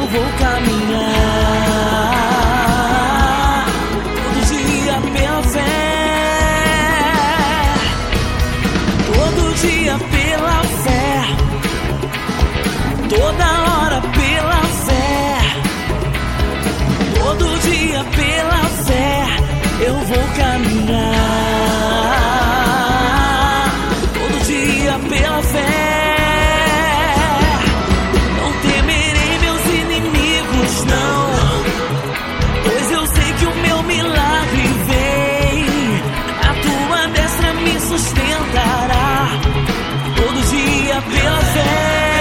vou caminhar todo dia pela fé, todo dia pela fé, toda hora pela fé, todo dia pela fé eu vou caminhar, todo dia pela fé. Não temerei meus inimigos, não, pois eu sei que o meu milagre vem, a tua destra me sustentará, todo dia pela fé.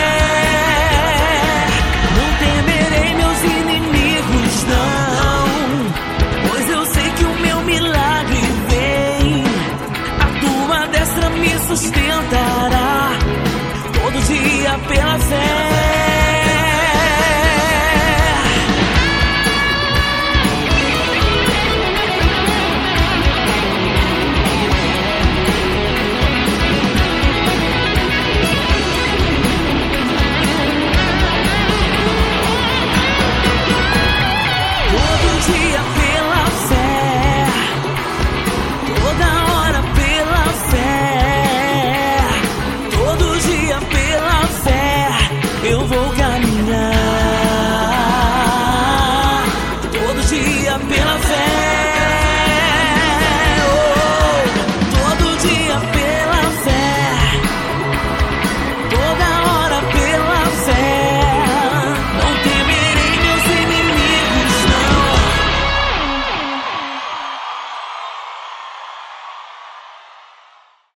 Não temerei meus inimigos, não, pois eu sei que o meu milagre vem, a tua destra me sustentará, todo dia pela fé. Todo dia